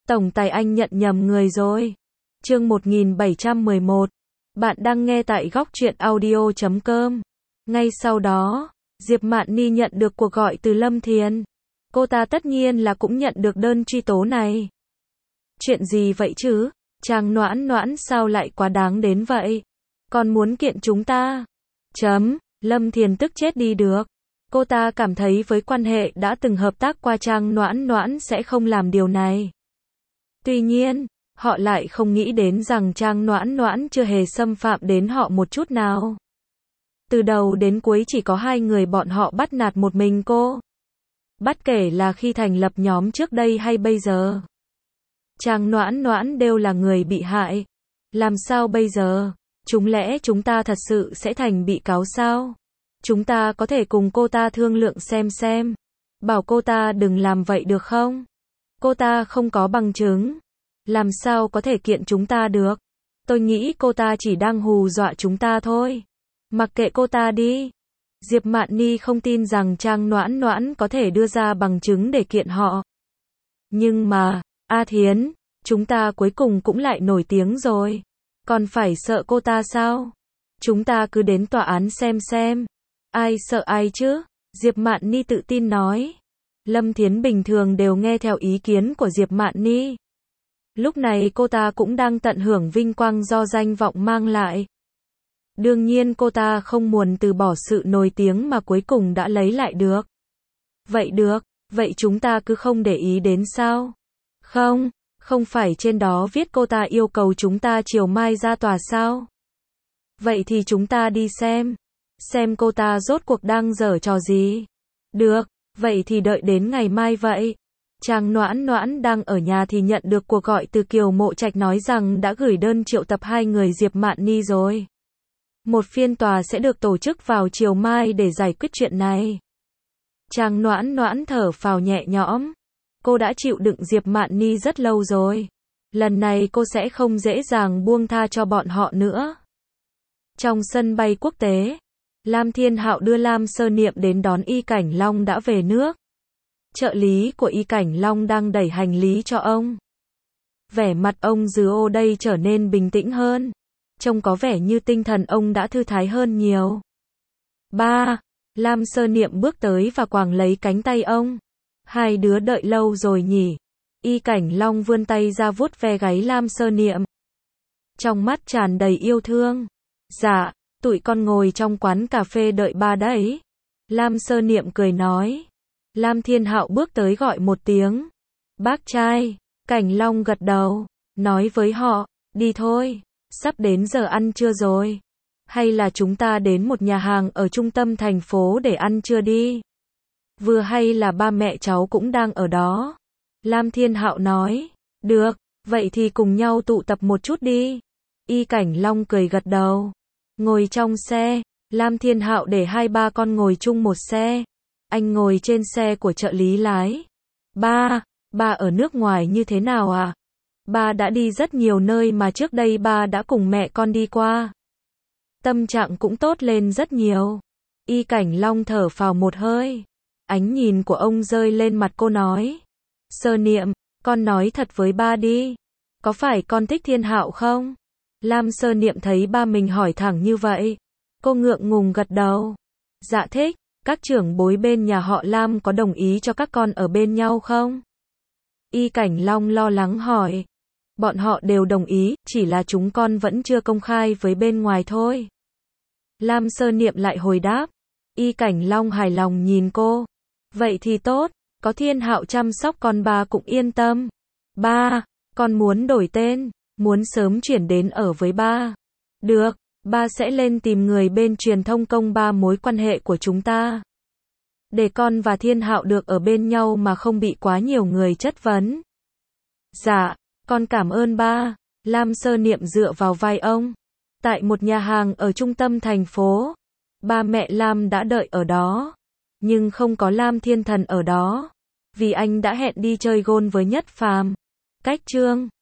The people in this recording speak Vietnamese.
Tổng tài anh nhận nhầm người rồi. Chương 1711. Bạn đang nghe tại góc truyện audio.com. Ngay sau đó, Diệp Mạn Ni nhận được cuộc gọi từ Lâm Thiền. Cô ta tất nhiên là cũng nhận được đơn truy tố này. Chuyện gì vậy chứ? Chàng Noãn Noãn sao lại quá đáng đến vậy? Còn muốn kiện chúng ta? Lâm Thiền tức chết đi được. Cô ta cảm thấy với quan hệ đã từng hợp tác qua Trang Noãn Noãn sẽ không làm điều này. Tuy nhiên, họ lại không nghĩ đến rằng Trang Noãn Noãn chưa hề xâm phạm đến họ một chút nào. Từ đầu đến cuối chỉ có hai người bọn họ bắt nạt một mình cô. Bất kể là khi thành lập nhóm trước đây hay bây giờ. Trang Noãn Noãn đều là người bị hại. Làm sao bây giờ? Chúng lẽ chúng ta thật sự sẽ thành bị cáo sao? Chúng ta có thể cùng cô ta thương lượng xem. Bảo cô ta đừng làm vậy được không? Cô ta không có bằng chứng. Làm sao có thể kiện chúng ta được? Tôi nghĩ cô ta chỉ đang hù dọa chúng ta thôi. Mặc kệ cô ta đi. Diệp Mạn Ni không tin rằng Trang Noãn Noãn có thể đưa ra bằng chứng để kiện họ. Nhưng mà, A Thiến, chúng ta cuối cùng cũng lại nổi tiếng rồi. Còn phải sợ cô ta sao? Chúng ta cứ đến tòa án xem. Ai sợ ai chứ? Diệp Mạn Ni tự tin nói. Lâm Thiến bình thường đều nghe theo ý kiến của Diệp Mạn Ni. Lúc này cô ta cũng đang tận hưởng vinh quang do danh vọng mang lại. Đương nhiên cô ta không muốn từ bỏ sự nổi tiếng mà cuối cùng đã lấy lại được. Vậy chúng ta cứ không để ý đến sao? Không phải trên đó viết cô ta yêu cầu chúng ta chiều mai ra tòa sao? Vậy thì chúng ta đi xem cô ta rốt cuộc đang giở trò gì. Được, vậy thì đợi đến ngày mai vậy. Trang Noãn Noãn đang ở nhà thì nhận được cuộc gọi từ Kiều Mộ Trạch nói rằng đã gửi đơn triệu tập hai người Diệp Mạn Ni rồi. Một phiên tòa sẽ được tổ chức vào chiều mai để giải quyết chuyện này. Trang Noãn Noãn thở phào nhẹ nhõm. Cô đã chịu đựng Diệp Mạn Ni rất lâu rồi. Lần này cô sẽ không dễ dàng buông tha cho bọn họ nữa. Trong sân bay quốc tế, Lam Thiên Hạo đưa Lam Sơ Niệm đến đón Y Cảnh Long đã về nước. Trợ lý của Y Cảnh Long đang đẩy hành lý cho ông. Vẻ mặt ông Dư Ô đây trở nên bình tĩnh hơn. Trông có vẻ như tinh thần ông đã thư thái hơn nhiều. Lam Sơ Niệm bước tới và quàng lấy cánh tay ông. Hai đứa đợi lâu rồi nhỉ? Y Cảnh Long vươn tay ra vuốt ve gáy Lam Sơ Niệm. Trong mắt tràn đầy yêu thương. Dạ, tụi con ngồi trong quán cà phê đợi ba đấy. Lam Sơ Niệm cười nói. Lam Thiên Hạo bước tới gọi một tiếng. Bác trai. Cảnh Long gật đầu, nói với họ, đi thôi, sắp đến giờ ăn trưa rồi. Hay là chúng ta đến một nhà hàng ở trung tâm thành phố để ăn trưa đi. Vừa hay là ba mẹ cháu cũng đang ở đó. Lam Thiên Hạo nói, được, vậy thì cùng nhau tụ tập một chút đi. Y Cảnh Long cười gật đầu. Ngồi trong xe, Lam Thiên Hạo để hai ba con ngồi chung một xe. Anh ngồi trên xe của trợ lý lái. Ba ở nước ngoài như thế nào à? Ba đã đi rất nhiều nơi mà trước đây ba đã cùng mẹ con đi qua. Tâm trạng cũng tốt lên rất nhiều. Y Cảnh Long thở phào một hơi. Ánh nhìn của ông rơi lên mặt cô nói. Sơ Niệm, con nói thật với ba đi. Có phải con thích Thiên Hạo không? Lam Sơ Niệm thấy ba mình hỏi thẳng như vậy. Cô ngượng ngùng gật đầu. Dạ thích. Các trưởng bối bên nhà họ Lam có đồng ý cho các con ở bên nhau không? Y Cảnh Long lo lắng hỏi. Bọn họ đều đồng ý, chỉ là chúng con vẫn chưa công khai với bên ngoài thôi. Lam Sơ Niệm lại hồi đáp. Y Cảnh Long hài lòng nhìn cô. Vậy thì tốt, có Thiên Hạo chăm sóc con ba cũng yên tâm. Ba, con muốn đổi tên, muốn sớm chuyển đến ở với ba. Được, ba sẽ lên tìm người bên truyền thông công ba mối quan hệ của chúng ta. Để con và Thiên Hạo được ở bên nhau mà không bị quá nhiều người chất vấn. Dạ, con cảm ơn ba. Lam Sơ Niệm dựa vào vai ông. Tại một nhà hàng ở trung tâm thành phố. Ba mẹ Lam đã đợi ở đó. Nhưng không có Lam Thiên Thần ở đó. Vì anh đã hẹn đi chơi golf với Nhất Phàm. Cách chương